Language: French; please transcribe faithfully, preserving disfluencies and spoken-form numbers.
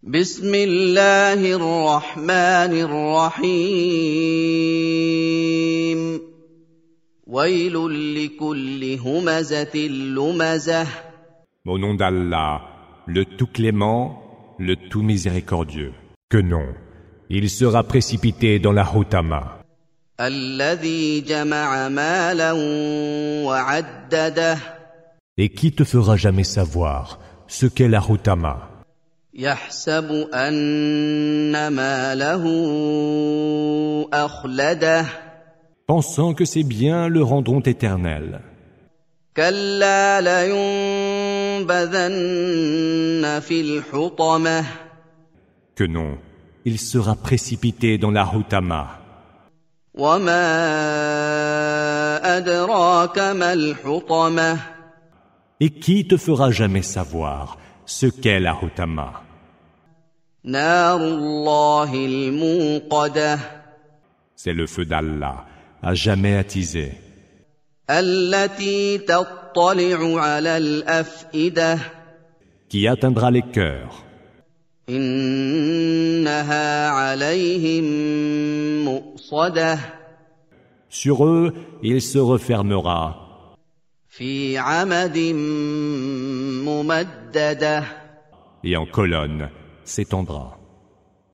بسم الله الرحمن الرحيم ويل لكل همزة لمزة Au nom d'Allah, le tout clément, le tout miséricordieux. Que non, il sera précipité dans la Hutama. الذي جمع مالا وعدده Et qui te fera jamais savoir ce qu'est la Hutama? يحسب أن ماله أخلده Pensant que ces biens le rendront éternel. كلا لينبذن في الحطمة Que non, il sera précipité dans la Hutama. وما أدراك ما الحطمة Et qui te fera jamais savoir ce qu'est la Hutama? نار الله الموقدة C'est le feu d'Allah, à jamais attisé, التي تطلع على الأفئدة qui atteindra les cœurs. إنها عليهم مؤصدة Sur eux, il se refermera في عمد ممددة et en colonne s'étendra.